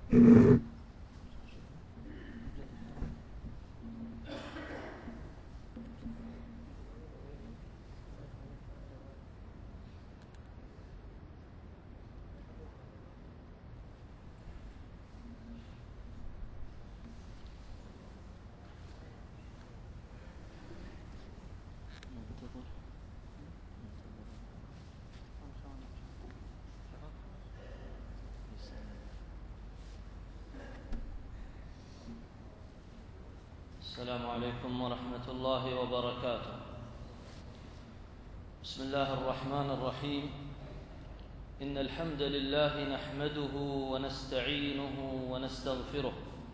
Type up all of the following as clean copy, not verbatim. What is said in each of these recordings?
السلام عليكم ورحمة الله وبركاته. بسم الله الرحمن الرحيم. إن الحمد لله نحمده ونستعينه ونستغفره،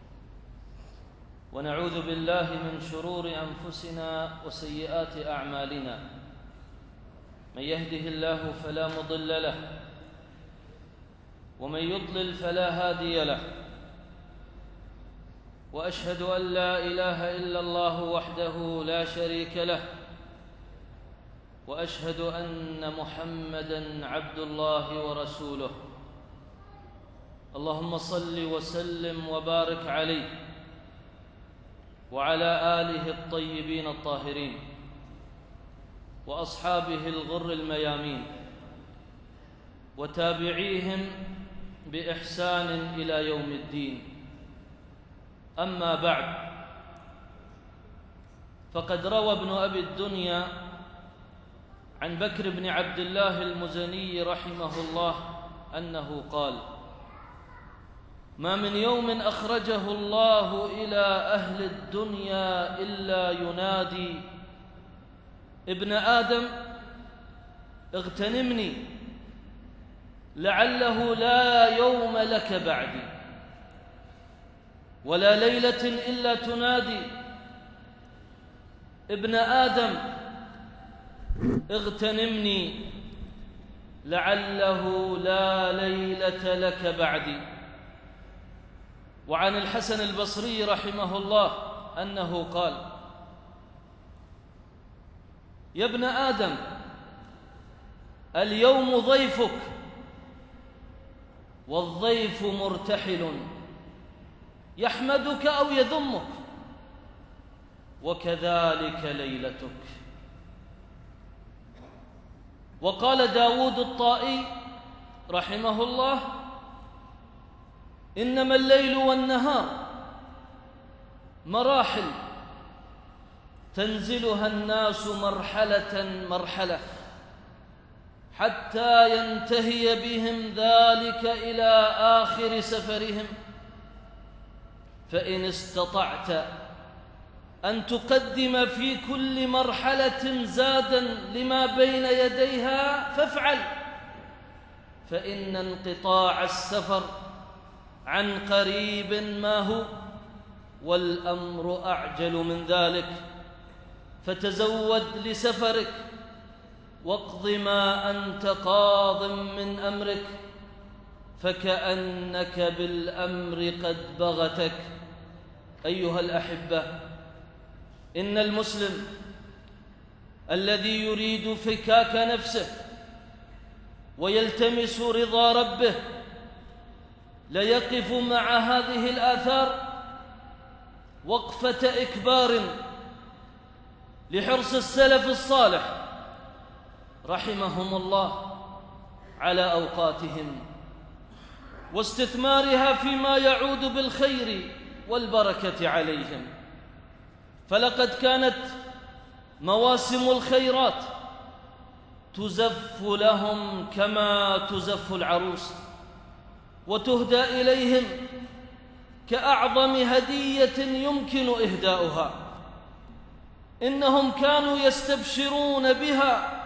ونعوذ بالله من شرور أنفسنا وسيئات أعمالنا. من يهده الله فلا مضل له، ومن يضلل فلا هادي له، وأشهد أن لا إله إلا الله وحده لا شريك له، وأشهد أن محمدًا عبد الله ورسوله. اللهم صل وسلم وبارك عليه وعلى آله الطيبين الطاهرين وأصحابه الغر الميامين وتابعيهم بإحسان إلى يوم الدين. أما بعد، فقد روى ابن أبي الدنيا عن بكر بن عبد الله المزني رحمه الله أنه قال: ما من يوم أخرجه الله إلى أهل الدنيا إلا ينادي: ابن آدم اغتنمني، لعله لا يوم لك بعدي، ولا ليلة إلا تنادي: ابن آدم اغتنمني، لعله لا ليلة لك بعدي. وعن الحسن البصري رحمه الله أنه قال: يا ابن آدم، اليوم ضيفك، والضيف مرتحل، يحمدك أو يذمك، وكذلك ليلتك. وقال داود الطائي رحمه الله: إنما الليل والنهار مراحل تنزلها الناس مرحلة مرحلة، حتى ينتهي بهم ذلك إلى آخر سفرهم. فإن استطعت أن تقدم في كل مرحلة زادا لما بين يديها فافعل، فإن انقطاع السفر عن قريب ما هو، والأمر أعجل من ذلك. فتزود لسفرك، واقض ما أنت قاض من أمرك، فكأنك بالأمر قد بغتك. أيها الأحبة، إن المسلم الذي يريد فكاك نفسه ويلتمس رضا ربه ليقف مع هذه الآثار وقفة إكبار لحرص السلف الصالح رحمهم الله على أوقاتهم واستثمارها فيما يعود بالخير والبركة عليهم. فلقد كانت مواسم الخيرات تزف لهم كما تزف العروس، وتهدى إليهم كأعظم هدية يمكن إهداؤها. إنهم كانوا يستبشرون بها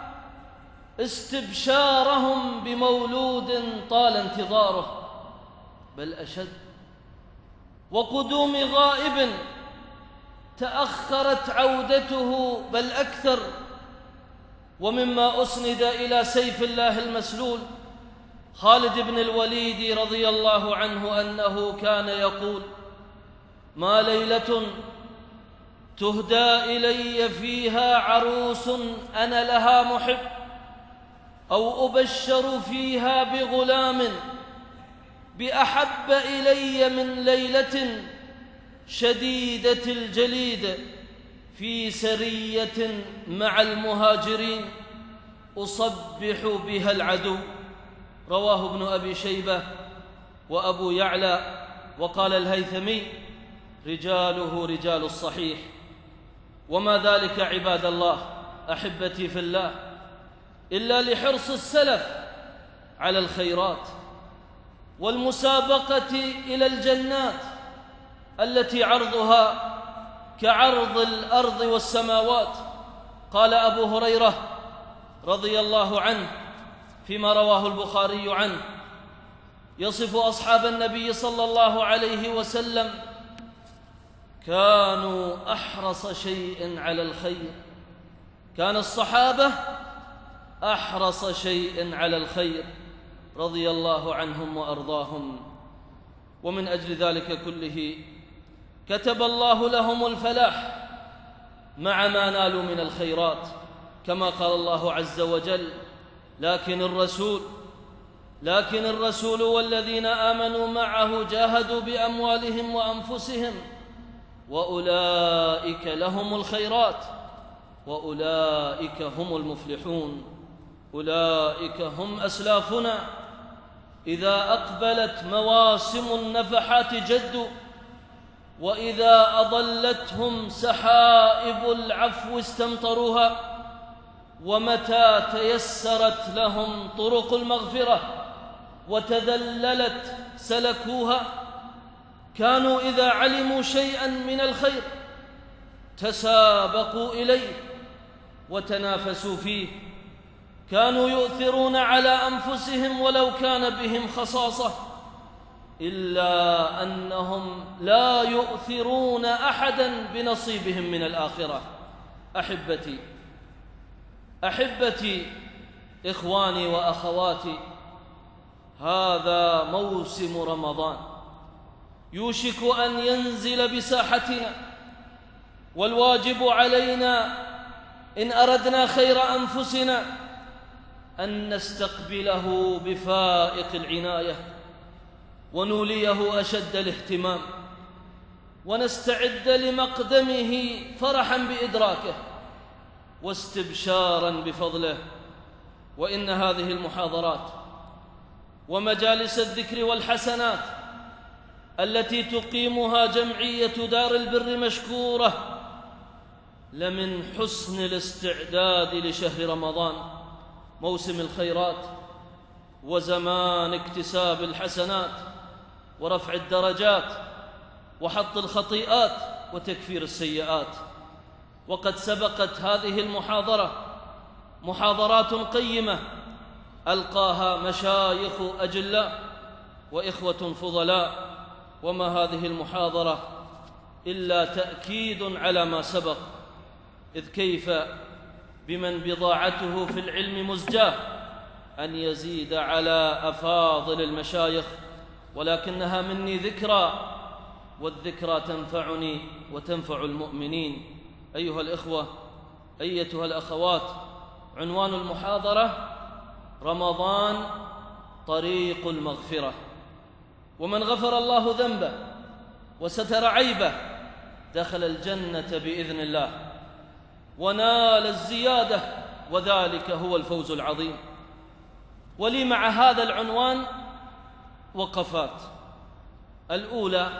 استبشارهم بمولود طال انتظاره، بل أشد، وقدوم غائب تأخرت عودته بل أكثر. ومما أسند إلى سيف الله المسلول خالد بن الوليد رضي الله عنه أنه كان يقول: ما ليلة تهدى إلي فيها عروس أنا لها محب، أو أبشر فيها بغلام بأحب إلي من ليلة شديدة الجليد في سرية مع المهاجرين أصبح بها العدو. رواه ابن أبي شيبة وأبو يعلى، وقال الهيثمي: رجاله رجال الصحيح. وما ذلك عباد الله أحبتي في الله إلا لحرص السلف على الخيرات والمسابقة إلى الجنات التي عرضها كعرض الأرض والسماوات. قال أبو هريرة رضي الله عنه فيما رواه البخاري عنه يصف أصحاب النبي صلى الله عليه وسلم: كانوا أحرص شيء على الخير. كان الصحابة أحرص شيء على الخير رضي الله عنهم وأرضاهم. ومن أجل ذلك كله كتب الله لهم الفلاح مع ما نالوا من الخيرات، كما قال الله عز وجل: لكن الرسول والذين آمنوا معه جاهدوا بأموالهم وأنفسهم وأولئك لهم الخيرات وأولئك هم المفلحون. أولئك هم أسلافنا إذا أقبلت مواسم النفحات جدوا، وإذا أضلتهم سحائب العفو استمطروها، ومتى تيسرت لهم طرق المغفرة وتذللت سلكوها. كانوا إذا علموا شيئا من الخير تسابقوا إليه وتنافسوا فيه. كانوا يؤثرون على أنفسهم ولو كان بهم خصاصة، إلا أنهم لا يؤثرون أحدا بنصيبهم من الآخرة. أحبتي إخواني وأخواتي، هذا موسم رمضان يوشك أن ينزل بساحتنا، والواجب علينا إن أردنا خير أنفسنا أن نستقبله بفائق العناية ونوليه أشد الاهتمام، ونستعد لمقدمه فرحا بإدراكه واستبشارا بفضله. وإن هذه المحاضرات ومجالس الذكر والحسنات التي تقيمها جمعية دار البر مشكورة لمن حسن الاستعداد لشهر رمضان، موسم الخيرات وزمان اكتساب الحسنات ورفع الدرجات وحط الخطيئات وتكفير السيئات. وقد سبقت هذه المحاضرة محاضرات قيمة ألقاها مشايخ أجلاء وإخوة فضلاء، وما هذه المحاضرة إلا تأكيد على ما سبق، إذ كيف بمن بضاعته في العلم مزجاة أن يزيد على أفاضل المشايخ، ولكنها مني ذكرى، والذكرى تنفعني وتنفع المؤمنين. أيها الإخوة، أيتها الأخوات، عنوان المحاضرة: رمضان طريق المغفرة. ومن غفر الله ذنبه وستر عيبه دخل الجنة بإذن الله ونال الزيادة، وذلك هو الفوز العظيم. ولي مع هذا العنوان وقفات. الأولى: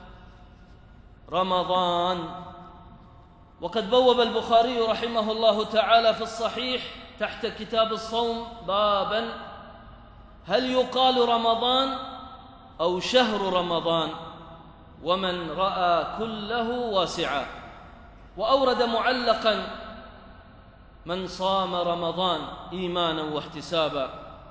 رمضان. وقد بوب البخاري رحمه الله تعالى في الصحيح تحت كتاب الصوم بابا: هل يقال رمضان أو شهر رمضان؟ ومن رأى كله واسعا. وأورد معلقا: من صام رمضان إيمانا واحتسابا.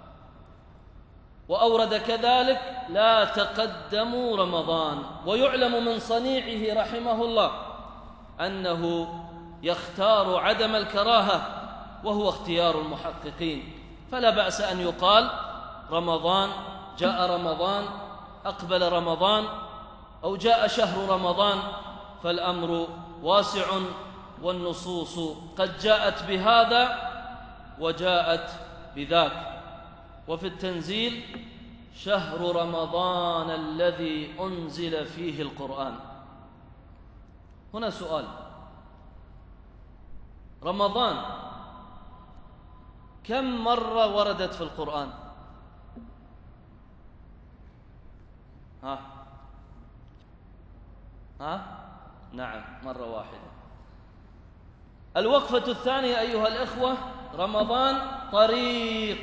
وأورد كذلك: لا تقدموا رمضان. ويعلم من صنيعه رحمه الله أنه يختار عدم الكراهة، وهو اختيار المحققين، فلا بأس أن يقال رمضان، جاء رمضان، أقبل رمضان، أو جاء شهر رمضان، فالأمر واسع، والنصوص قد جاءت بهذا وجاءت بذاك. وفي التنزيل شهر رمضان الذي أنزل فيه القرآن. هنا سؤال: رمضان كم مرة وردت في القرآن؟ نعم، مرة واحدة. الوقفة الثانية أيها الإخوة: رمضان طريق،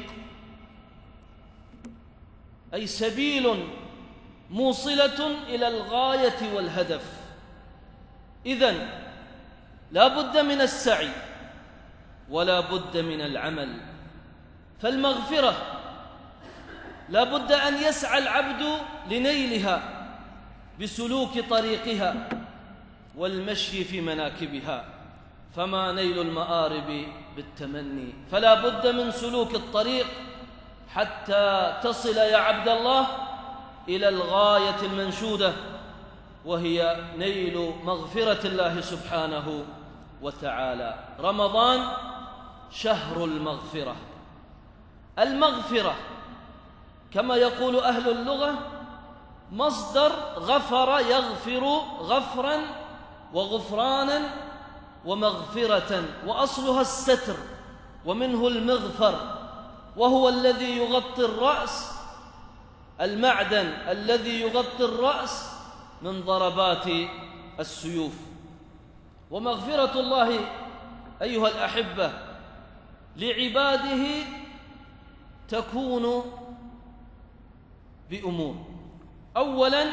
أي سبيل موصلة إلى الغاية والهدف. إذن لا بد من السعي ولا بد من العمل. فالمغفرة لا بد أن يسعى العبد لنيلها بسلوك طريقها والمشي في مناكبها، فما نيل المآرب بالتمني. فلا بد من سلوك الطريق حتى تصل يا عبد الله إلى الغاية المنشودة، وهي نيل مغفرة الله سبحانه وتعالى. رمضان شهر المغفرة. المغفرة كما يقول أهل اللغة مصدر غفر يغفر غفرا وغفرانا ومغفرة، وأصلها الستر، ومنه المغفر، وهو الذي يغطي الرأس، المعدن الذي يغطي الرأس من ضربات السيوف. ومغفرة الله أيها الأحبة لعباده تكون بأمور: أولا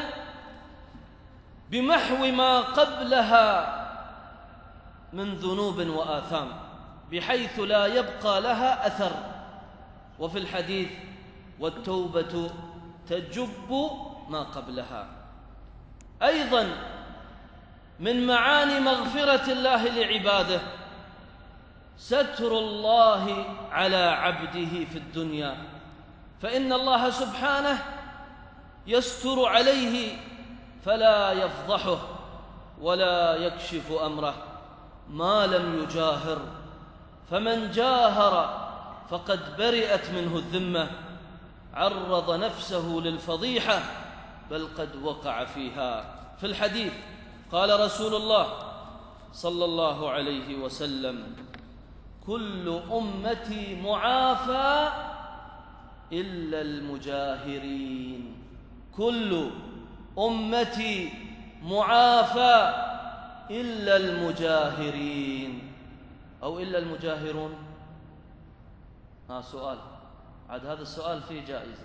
بمحو ما قبلها من ذنوب وآثام بحيث لا يبقى لها أثر، وفي الحديث: والتوبة تجب ما قبلها. أيضا من معاني مغفرة الله لعباده ستر الله على عبده في الدنيا، فإن الله سبحانه يستر عليه فلا يفضحه ولا يكشف أمره ما لم يجاهر، فمن جاهر فقد برئت منه الذمة، عرض نفسه للفضيحة بل قد وقع فيها. في الحديث قال رسول الله صلى الله عليه وسلم: كل أمتي معافى إلا المجاهرين. كل أمتي معافى إلا المجاهرين، أو إلا المجاهرون. سؤال، عاد هذا السؤال فيه جائزة: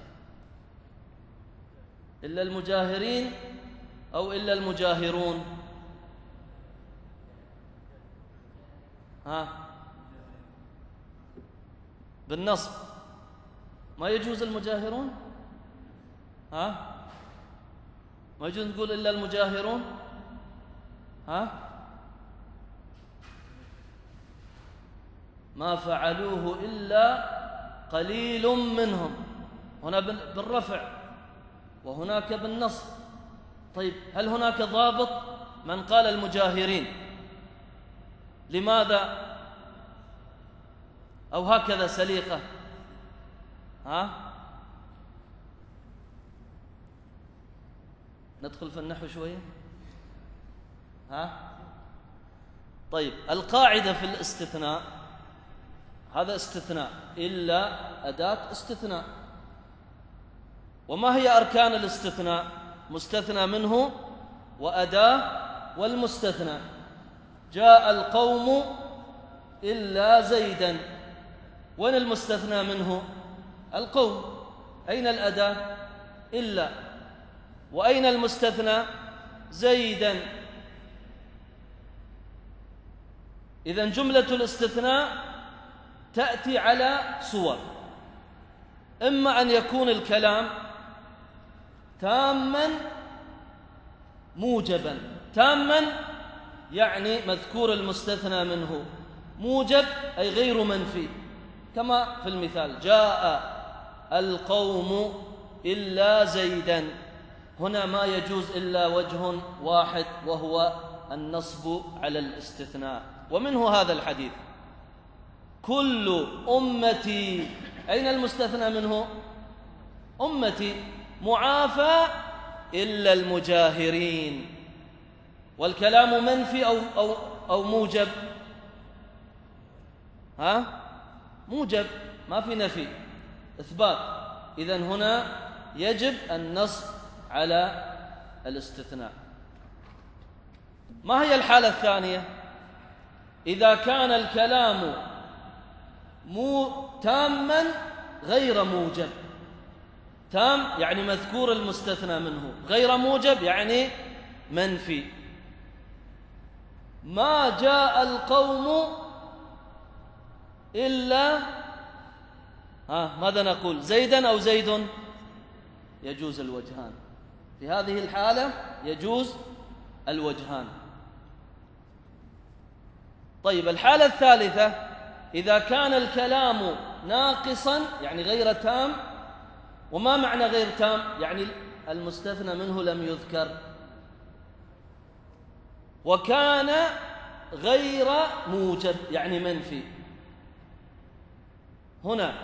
إلا المجاهرين أو إلا المجاهرون؟ بالنصب ما يجوز المجاهرون؟ ما يجوز نقول إلا المجاهرون؟ ما فعلوه إلا قليل منهم، هنا بالرفع وهناك بالنصب. طيب، هل هناك ضابط من قال المجاهرين؟ لماذا؟ أو هكذا سليقة؟ ندخل في النحو شوية؟ طيب، القاعدة في الاستثناء، هذا استثناء، إلا أداة استثناء. وما هي أركان الاستثناء؟ مستثنى منه وأداة والمستثنى. جاء القوم إلا زيدا، وين المستثنى منه؟ القوم. أين الأداة؟ إلا. وأين المستثنى؟ زيدا. إذن جملة الاستثناء تأتي على صور: إما أن يكون الكلام تاما موجبا. تاما يعني مذكور المستثنى منه، موجب أي غير منفي، كما في المثال: جاء القوم إلا زيدا. هنا ما يجوز إلا وجه واحد، وهو النصب على الاستثناء. ومنه هذا الحديث: كل أمتي. أين المستثنى منه؟ أمتي معافى إلا المجاهرين. والكلام منفي أو موجب؟ موجب، ما في نفي، إثبات. إذن هنا يجب النص على الاستثناء. ما هي الحالة الثانية؟ إذا كان الكلام تاما غير موجب. تام يعني مذكور المستثنى منه، غير موجب يعني منفي. ما جاء القوم إلا ماذا نقول؟ زيدا أو زيد؟ يجوز الوجهان. في هذه الحالة يجوز الوجهان. طيب، الحالة الثالثة إذا كان الكلام ناقصا يعني غير تام. وما معنى غير تام؟ يعني المستثنى منه لم يذكر، وكان غير موجب يعني منفي. هنا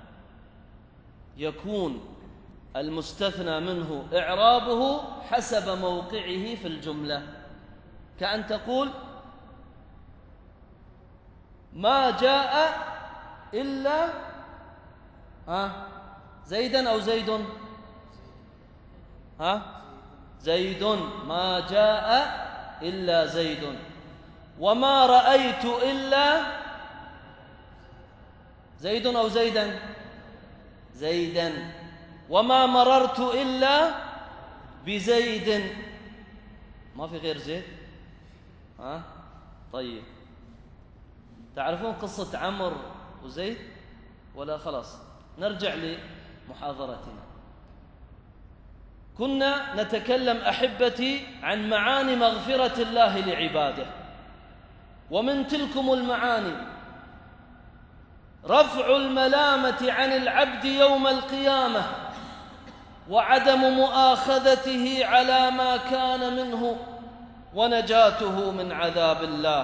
يكون المستثنى منه إعرابه حسب موقعه في الجملة، كأن تقول ما جاء إلا زيدا أو زيد؟ زيد. ما جاء إلا زيد. وما رأيت إلا زيد أو زيدا؟ زيدا. وما مررت إلا بزيد. ما في غير زيد. طيب، تعرفون قصة عمرو وزيد ولا خلاص؟ نرجع لمحاضرتنا. كنا نتكلم أحبتي عن معاني مغفرة الله لعباده، ومن تلكم المعاني رفع الملامة عن العبد يوم القيامة، وعدم مؤاخذته على ما كان منه، ونجاته من عذاب الله.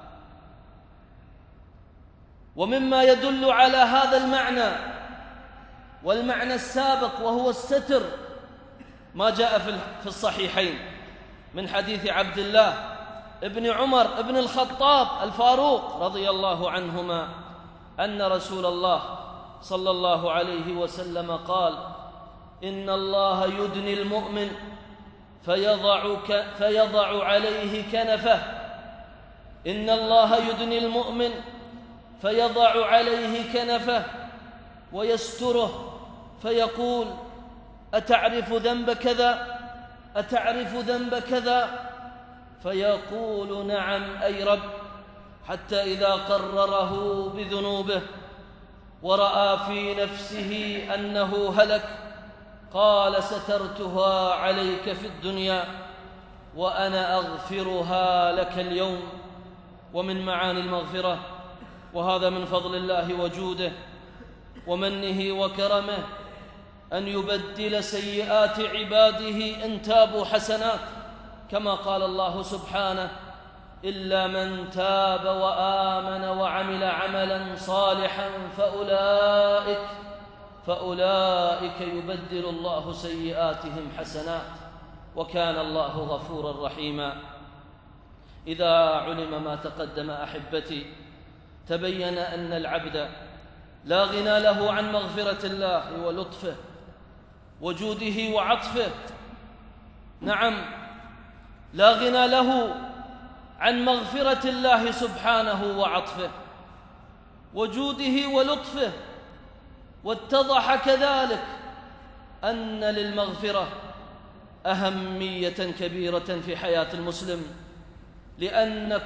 ومما يدل على هذا المعنى والمعنى السابق وهو الستر ما جاء في الصحيحين من حديث عبد الله ابن عمر ابن الخطاب الفاروق رضي الله عنهما أن رسول الله صلى الله عليه وسلم قال: إن الله يدني المؤمن فيضع عليه كنفه. إن الله يدني المؤمن فيضع عليه كنفه ويستره، فيقول: أتعرف ذنب كذا؟ أتعرف ذنب كذا؟ فيقول: نعم أي رب. حتى إذا قرره بذنوبه ورأى في نفسه أنه هلك قال: سترتها عليك في الدنيا وأنا أغفرها لك اليوم. ومن معاني المغفرة، وهذا من فضل الله وجوده ومنه وكرمه، أن يبدل سيئات عباده إن تابوا حسنات، كما قال الله سبحانه: إلا من تاب وآمن وعمل عملا صالحا فأولئك يبدل الله سيئاتهم حسنات، وكان الله غفورا رحيما. إذا علم ما تقدم أحبتي، تبين أن العبد لا غنى له عن مغفرة الله ولطفه وجوده وعطفه. نعم، لا غنى له عن مغفرة الله سبحانه وعطفه وجوده ولطفه. واتضح كذلك أن للمغفرة أهمية كبيرة في حياة المسلم، لأن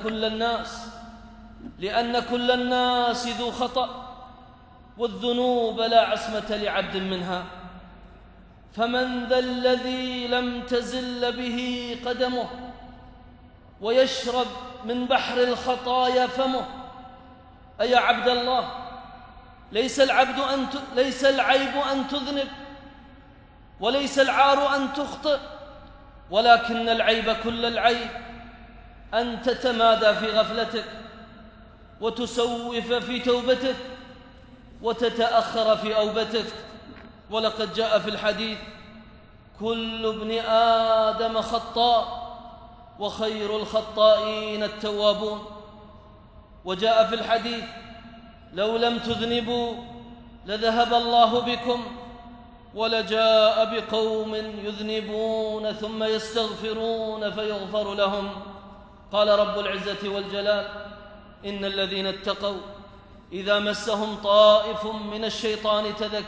كل الناس ذو خطأ، والذنوب لا عصمة لعبد منها. فمن ذا الذي لم تزل به قدمه ويشرب من بحر الخطايا فمه؟ أي عبد الله، ليس العيب أن تذنب، وليس العار أن تخطئ، ولكن العيب كل العيب أن تتمادى في غفلتك، وتسوف في توبتك، وتتأخر في أوبتك، ولقد جاء في الحديث: كل ابن آدم خطاء وخير الخطائين التوابون. وجاء في الحديث: لو لم تذنبوا لذهب الله بكم ولجاء بقوم يذنبون ثم يستغفرون فيغفر لهم. قال رب العزة والجلال: إن الذين اتقوا إذا مسهم طائف من الشيطان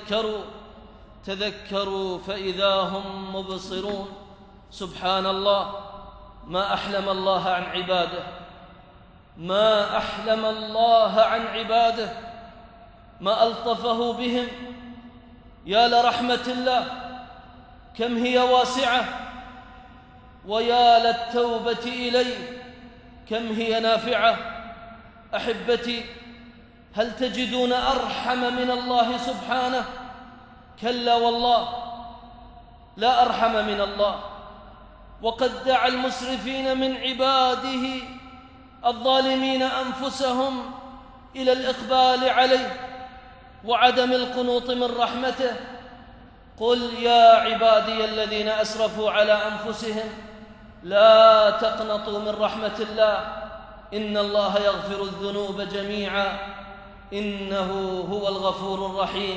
تذكروا فإذا هم مبصرون. سبحان الله، ما أحلم الله عن عباده، ما أحلم الله عن عباده، ما ألطفه بهم. يا لرحمة الله كم هي واسعة، ويا للتوبة إليه كم هي نافعة. أحبتي، هل تجدون أرحم من الله سبحانه؟ كلا والله، لا أرحم من الله. وقد دعا المسرفين من عباده الظالمين أنفسهم إلى الإقبال عليه وعدم القنوط من رحمته. قل يا عبادي الذين أسرفوا على أنفسهم لا تقنطوا من رحمة الله إن الله يغفر الذنوب جميعا إنه هو الغفور الرحيم.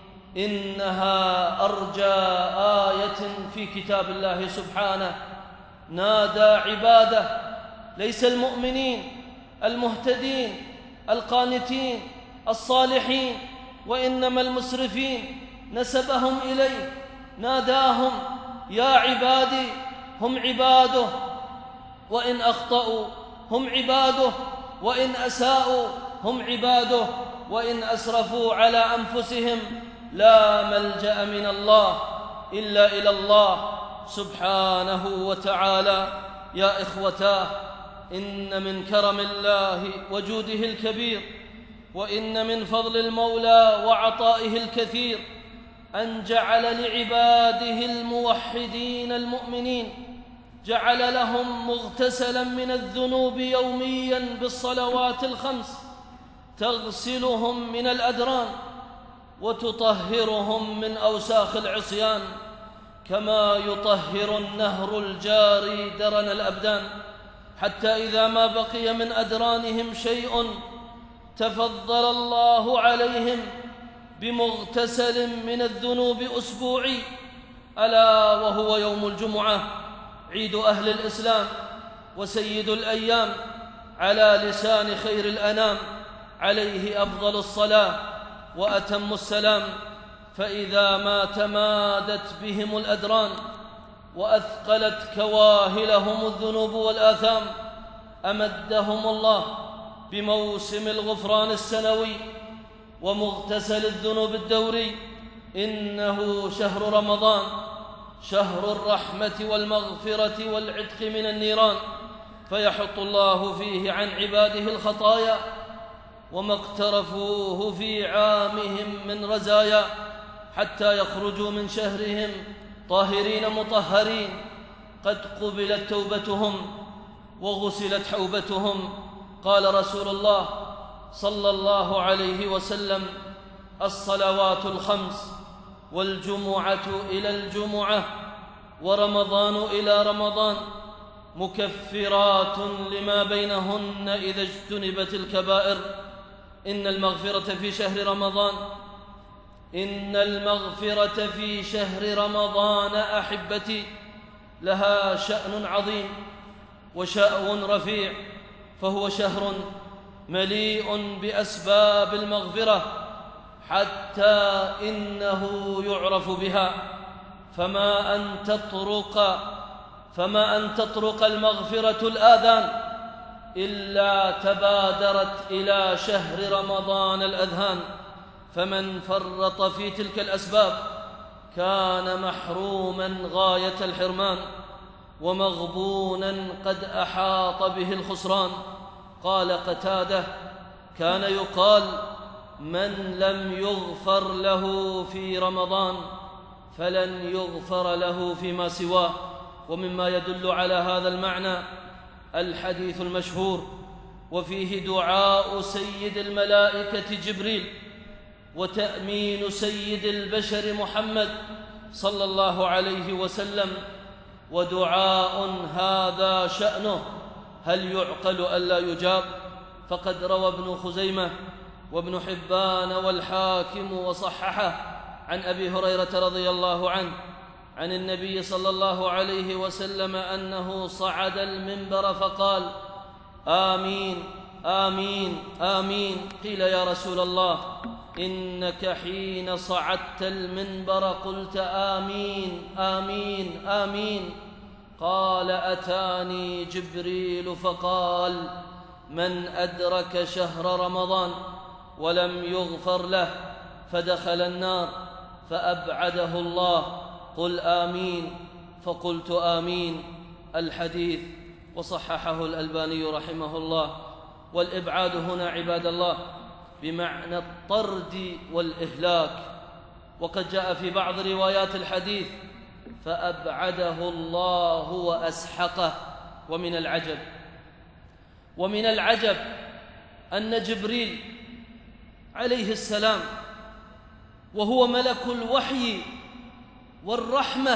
إنها أرجى آية في كتاب الله سبحانه، نادى عباده، ليس المؤمنين المهتدين القانتين الصالحين، وإنما المسرفين، نسبهم إليه، ناداهم: يا عبادي، هم عباده، وإن أخطأوا هم عباده، وإن أساءوا هم عباده، وإن أسرفوا على أنفسهم لا ملجأ من الله إلا إلى الله سبحانه وتعالى. يا إخوتاه، إن من كرم الله وجوده الكبير، وإن من فضل المولى وعطائه الكثير أن جعل لعباده الموحدين المؤمنين، جعل لهم مغتسلا من الذنوب يوميا بالصلوات الخمس تغسلهم من الأدران وتطهرهم من أوساخ العصيان، كما يطهر النهر الجاري درن الأبدان، حتى إذا ما بقي من أدرانهم شيء تفضل الله عليهم بمغتسل من الذنوب أسبوعي، ألا وهو يوم الجمعة، عيد أهل الإسلام وسيد الأيام، على لسان خير الأنام، عليه أفضل الصلاة وأتم السلام. فإذا ما تمادت بهم الأدران وأثقلت كواهلهم الذنوب والآثام أمدهم الله بموسم الغفران السنوي ومغتسل الذنوب الدوري. إنه شهر رمضان، شهر الرحمة والمغفرة والعتق من النيران، فيحط الله فيه عن عباده الخطايا وما اقترفوه في عامهم من رزايا، حتى يخرجوا من شهرهم طاهرين مطهرين، قد قبلت توبتهم وغسلت حوبتهم. قال رسول الله صلى الله عليه وسلم: الصلوات الخمس والجمعة إلى الجمعة ورمضان إلى رمضان مكفرات لما بينهن إذا اجتنبت الكبائر. إن المغفرة في شهر رمضان أحبتي لها شأن عظيم وشأن رفيع، فهو شهر مليء بأسباب المغفرة حتى إنه يعرف بها، فما أن تطرق المغفرة الآذان إلا تبادرت إلى شهر رمضان الأذهان، فمن فرط في تلك الأسباب كان محروما غاية الحرمان ومغبونا قد أحاط به الخسران. قال قتادة: كان يقال: من لم يغفر له في رمضان فلن يغفر له فيما سواه. ومما يدل على هذا المعنى الحديث المشهور وفيه دعاء سيد الملائكة جبريل: وتأمين سيد البشر محمد صلى الله عليه وسلم، ودعاء هذا شأنه، هل يعقل ألا يجاب؟ فقد روى ابن خزيمة وابن حبان والحاكم وصححه عن أبي هريرة رضي الله عنه عن النبي صلى الله عليه وسلم أنه صعد المنبر فقال: آمين آمين آمين. قيل: يا رسول الله، إنك حين صعدت المنبر قلت آمين آمين آمين. قال: أتاني جبريل فقال: من أدرك شهر رمضان ولم يغفر له فدخل النار فأبعده الله، قل آمين. فقلت آمين. الحديث وصححه الألباني رحمه الله. والإبعاد هنا عباد الله بمعنى الطرد والإهلاك، وقد جاء في بعض روايات الحديث: فأبعده الله وأسحقه. ومن العجب أن جبريل عليه السلام وهو ملك الوحي والرحمة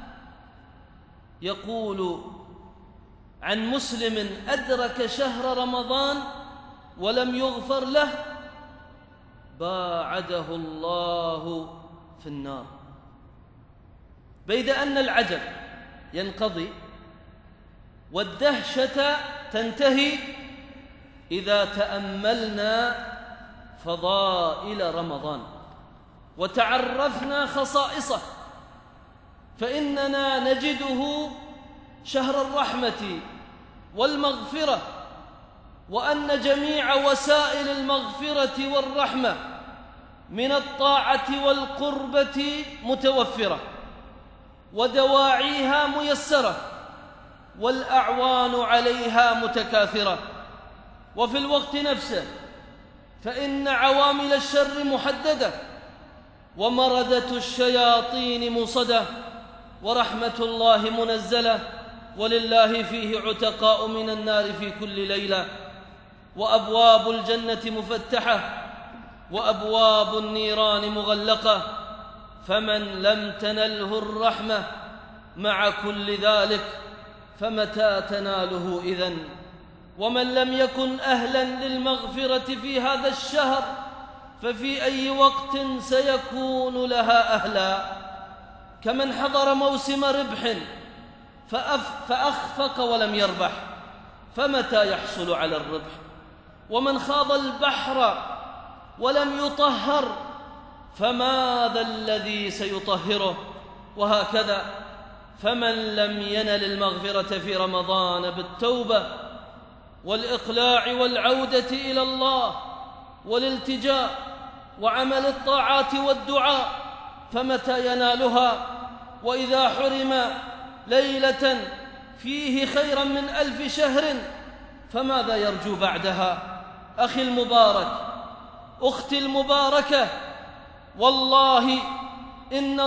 يقول عن مسلم أدرك شهر رمضان ولم يغفر له: باعده الله في النار. بيد أن العجب ينقضي والدهشة تنتهي إذا تأملنا فضائل رمضان وتعرفنا خصائصه، فإننا نجده شهر الرحمة والمغفرة، وأن جميع وسائل المغفرة والرحمة من الطاعة والقربة متوفرة، ودواعيها ميسرة، والأعوان عليها متكاثرة. وفي الوقت نفسه فإن عوامل الشر محددة، ومردة الشياطين موصدة، ورحمة الله منزلة، ولله فيه عتقاء من النار في كل ليلة، وأبواب الجنة مفتحة، وأبواب النيران مغلقة. فمن لم تنله الرحمة مع كل ذلك فمتى تناله إذن؟ ومن لم يكن أهلا للمغفرة في هذا الشهر ففي أي وقت سيكون لها أهلا؟ كمن حضر موسم ربح فأخفق ولم يربح، فمتى يحصل على الربح؟ ومن خاض البحر ولم يطهر فماذا الذي سيطهره؟ وهكذا. فمن لم ينل المغفرة في رمضان بالتوبة والإقلاع والعودة إلى الله والالتجاء وعمل الطاعات والدعاء فمتى ينالها؟ وإذا حرم ليلة فيه خيرا من 1000 شهر فماذا يرجو بعدها؟ أخي المبارك، أختي المباركة، والله إن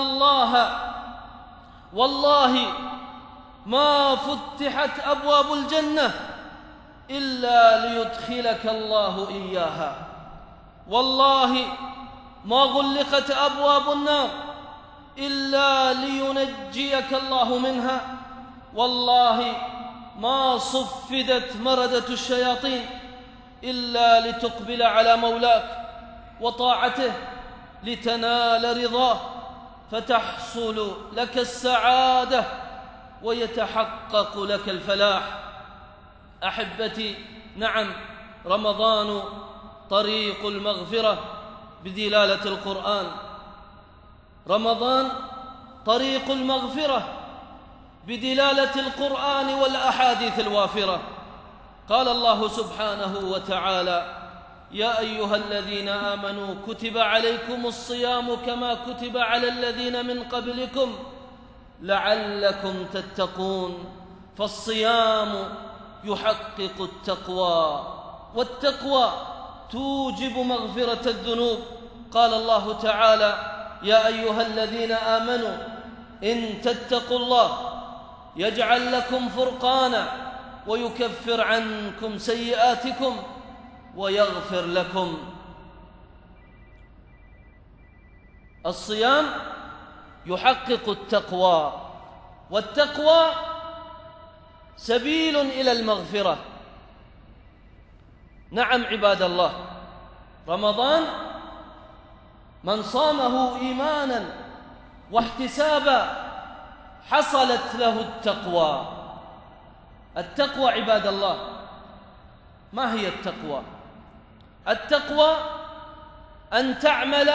والله ما فتحت أبواب الجنة إلا ليدخلك الله إياها، والله ما غلقت أبواب النار إلا لينجيك الله منها، والله ما صفدت مردة الشياطين إلا لتقبل على مولاك وطاعته لتنال رضاه فتحصل لك السعادة ويتحقق لك الفلاح. أحبتي، نعم، رمضان طريق المغفرة بدلالة القرآن، رمضان طريق المغفرة بدلالة القرآن والأحاديث الوافرة. قال الله سبحانه وتعالى: يا أيها الذين آمنوا كتب عليكم الصيام كما كتب على الذين من قبلكم لعلكم تتقون. فالصيام يحقق التقوى، والتقوى توجب مغفرة الذنوب. قال الله تعالى: يا أيها الذين آمنوا إن تتقوا الله يجعل لكم فرقانا ويكفر عنكم سيئاتكم ويغفر لكم. الصيام يحقق التقوى، والتقوى سبيل إلى المغفرة. نعم عباد الله، رمضان من صامه إيمانا واحتسابا حصلت له التقوى. التقوى عباد الله، ما هي التقوى؟ التقوى أن تعمل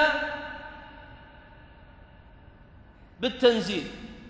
بالتنزيل،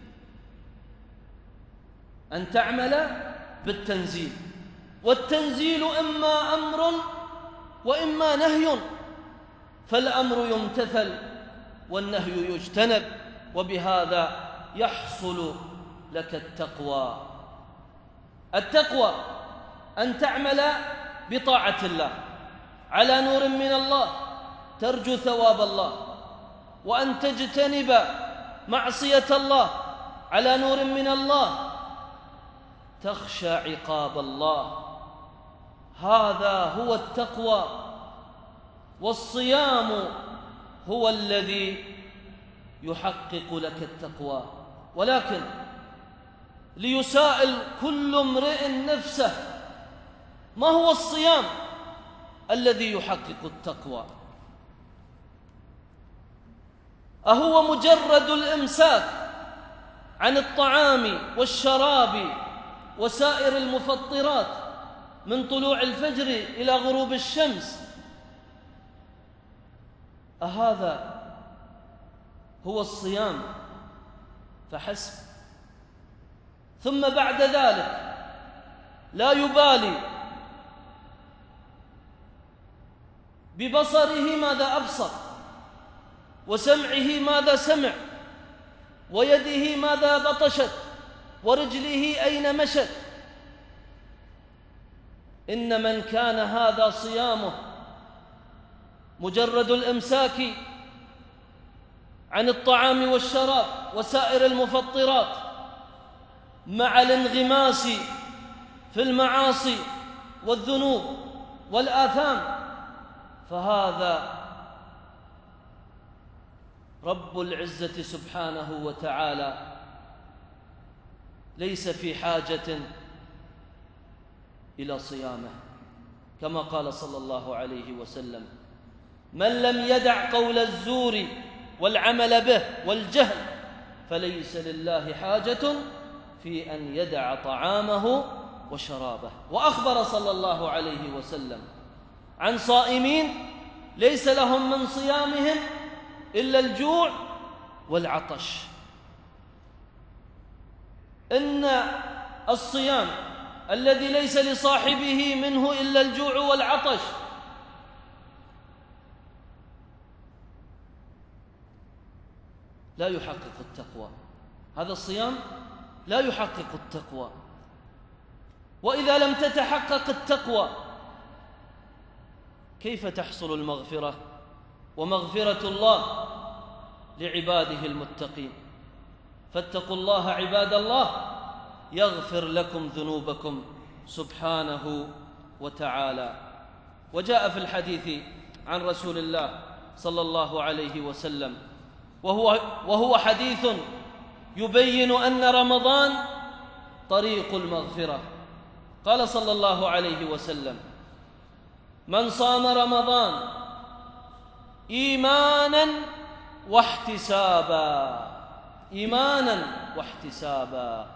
أن تعمل بالتنزيل، والتنزيل إما أمر وإما نهي، فالأمر يمتثل والنهي يجتنب، وبهذا يحصل لك التقوى. التقوى أن تعمل بطاعة الله على نور من الله ترجو ثواب الله، وأن تجتنب معصية الله على نور من الله تخشى عقاب الله. هذا هو التقوى، والصيام هو الذي يحقق لك التقوى. ولكن ليسائل كل امرئ نفسه، ما هو الصيام الذي يحقق التقوى؟ أهو مجرد الإمساك عن الطعام والشراب وسائر المفطرات من طلوع الفجر إلى غروب الشمس؟ أهذا هو الصيام فحسب؟ ثم بعد ذلك لا يبالي ببصره ماذا أبصر، وسمعه ماذا سمع، ويده ماذا بطشت، ورجله أين مشت. إن من كان هذا صيامه مجرد الإمساك عن الطعام والشراب وسائر المفطرات مع الانغماس في المعاصي والذنوب والآثام، فهذا رب العزة سبحانه وتعالى ليس في حاجة إلى صيامه، كما قال صلى الله عليه وسلم: من لم يدع قول الزور والعمل به والجهل فليس لله حاجة في أن يدع طعامه وشرابه. وأخبر صلى الله عليه وسلم عن صائمين ليس لهم من صيامهم إلا الجوع والعطش. إن الصيام الذي ليس لصاحبه منه إلا الجوع والعطش لا يحقق التقوى. هذا الصيام لا يحقق التقوى. وإذا لم تتحقق التقوى كيف تحصل المغفرة ومغفرة الله لعباده المتقين؟ فاتقوا الله عباد الله يغفر لكم ذنوبكم سبحانه وتعالى. وجاء في الحديث عن رسول الله صلى الله عليه وسلم وهو حديث يبين أن رمضان طريق المغفرة. قال صلى الله عليه وسلم: من صام رمضان إيمانا واحتسابا، إيمانا واحتسابا.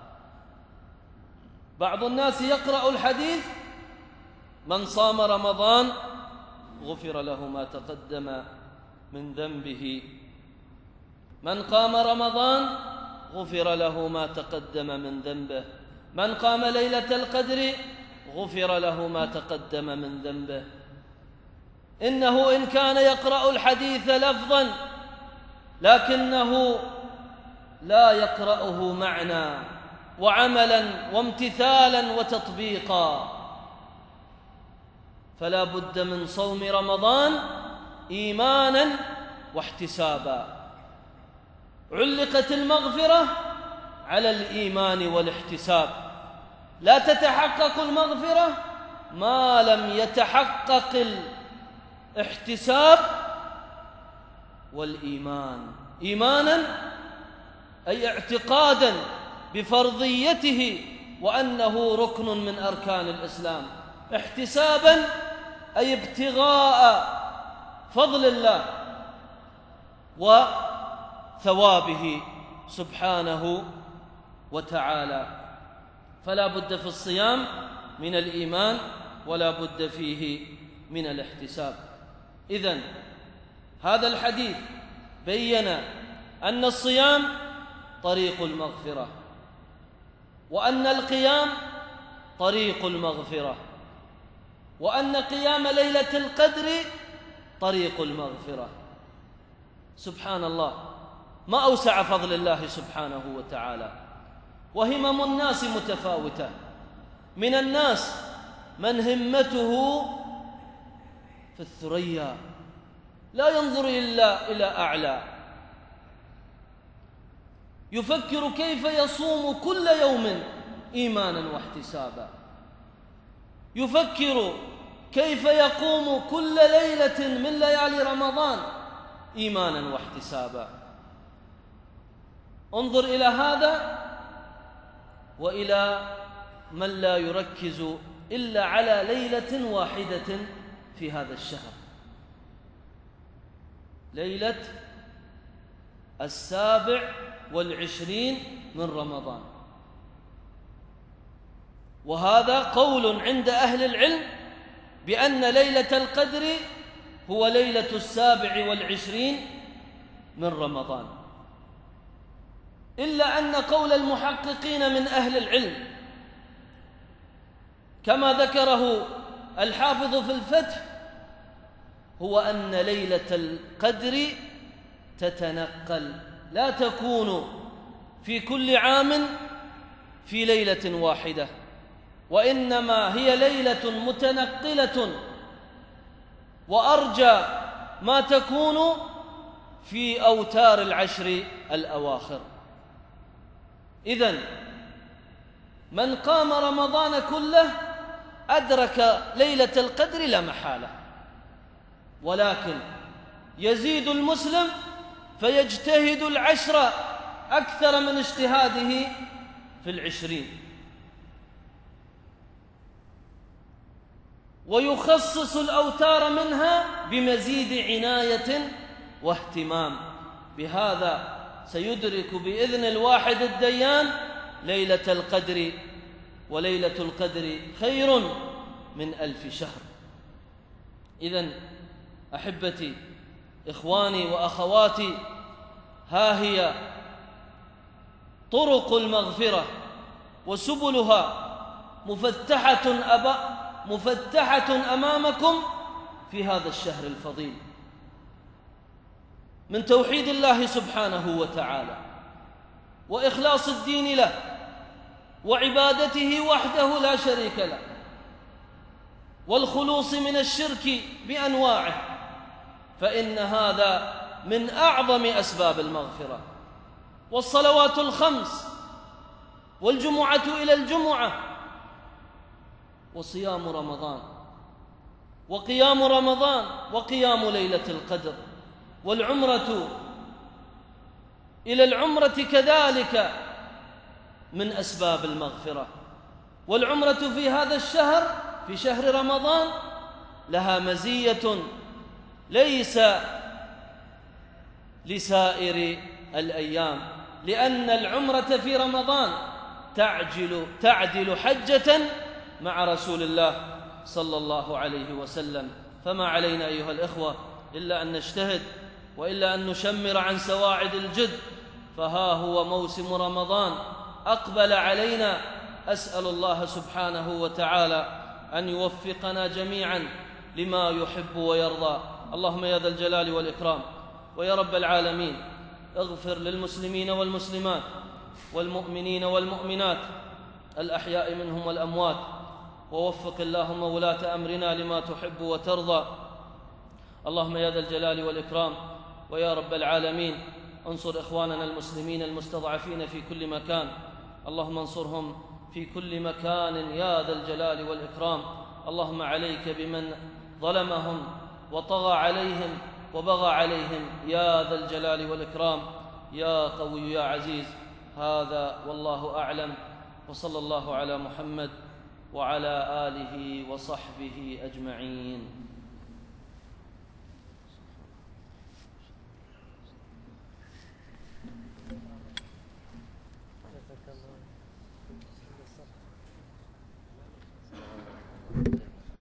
بعض الناس يقرأ الحديث: من صام رمضان غفر له ما تقدم من ذنبه، من قام رمضان غفر له ما تقدم من ذنبه، من قام ليلة القدر غفر له ما تقدم من ذنبه. إنه إن كان يقرأ الحديث لفظا لكنه لا يقرأه معنى وعملا وامتثالا وتطبيقا، فلا بد من صوم رمضان إيمانا واحتسابا. علقت المغفرة على الإيمان والاحتساب. لا تتحقق المغفرة ما لم يتحقق الاحتساب والإيمان. إيمانا أي اعتقادا بفرضيته وأنه ركن من أركان الإسلام. احتسابا أي ابتغاء فضل الله وثوابه سبحانه وتعالى. فلا بد في الصيام من الإيمان ولا بد فيه من الاحتساب. إذن هذا الحديث بين أن الصيام طريق المغفرة، وأن القيام طريق المغفرة، وأن قيام ليلة القدر طريق المغفرة. سبحان الله، ما أوسع فضل الله سبحانه وتعالى. وهمم الناس متفاوتة. من الناس من همته في الثريا، لا ينظر إلا إلى أعلى، يفكر كيف يصوم كل يوم إيمانا واحتسابا، يفكر كيف يقوم كل ليلة من ليالي رمضان إيمانا واحتسابا. انظر إلى هذا وإلى من لا يركز إلا على ليلة واحدة في هذا الشهر، ليلة 27 من رمضان. وهذا قول عند أهل العلم بأن ليلة القدر هو ليلة 27 من رمضان، إلا أن قول المحققين من أهل العلم كما ذكره الحافظ في الفتح هو أن ليلة القدر تتنقل، لا تكون في كل عام في ليلة واحدة، وإنما هي ليلة متنقلة، وأرجى ما تكون في أوتار العشر الأواخر. إذن من قام رمضان كله أدرك ليلة القدر لا محالة، ولكن يزيد المسلم فيجتهد العشر أكثر من اجتهاده في 20، ويخصص الأوتار منها بمزيد عناية واهتمام. بهذا سيدرك بإذن الواحد الديان ليلة القدر، وليلة القدر خير من 1000 شهر. إذن أحبتي، إخواني وأخواتي، ها هي طرق المغفرة وسبلها مفتحة أمامكم في هذا الشهر الفضيل، من توحيد الله سبحانه وتعالى وإخلاص الدين له وعبادته وحده لا شريك له، والخلوص من الشرك بأنواعه، فإن هذا من أعظم أسباب المغفرة. والصلوات الخمس، والجمعة إلى الجمعة، وصيام رمضان، وقيام رمضان، وقيام ليلة القدر، والعمرة إلى العمرة كذلك من أسباب المغفرة. والعمرة في هذا الشهر، في شهر رمضان، لها مزية ليس لسائر الأيام، لأن العمرة في رمضان تعدل حجة مع رسول الله صلى الله عليه وسلم. فما علينا أيها الإخوة إلا أن نجتهد، وإلا أن نشمر عن سواعد الجد، فها هو موسم رمضان أقبل علينا. أسأل الله سبحانه وتعالى أن يوفقنا جميعا لما يحب ويرضى. اللهم يا ذا الجلال والإكرام ويا رب العالمين، اغفر للمسلمين والمسلمات والمؤمنين والمؤمنات الأحياء منهم والأموات، ووفق اللهم ولاة أمرنا لما تحب وترضى. اللهم يا ذا الجلال والإكرام ويا رب العالمين، انصر إخواننا المسلمين المستضعفين في كل مكان، اللهم انصرهم في كل مكان يا ذا الجلال والإكرام. اللهم عليك بمن ظلمهم وطغى عليهم، وبغى عليهم يا ذا الجلال والإكرام يا قوي يا عزيز. هذا والله أعلم، وصلى الله على محمد وعلى آله وصحبه أجمعين.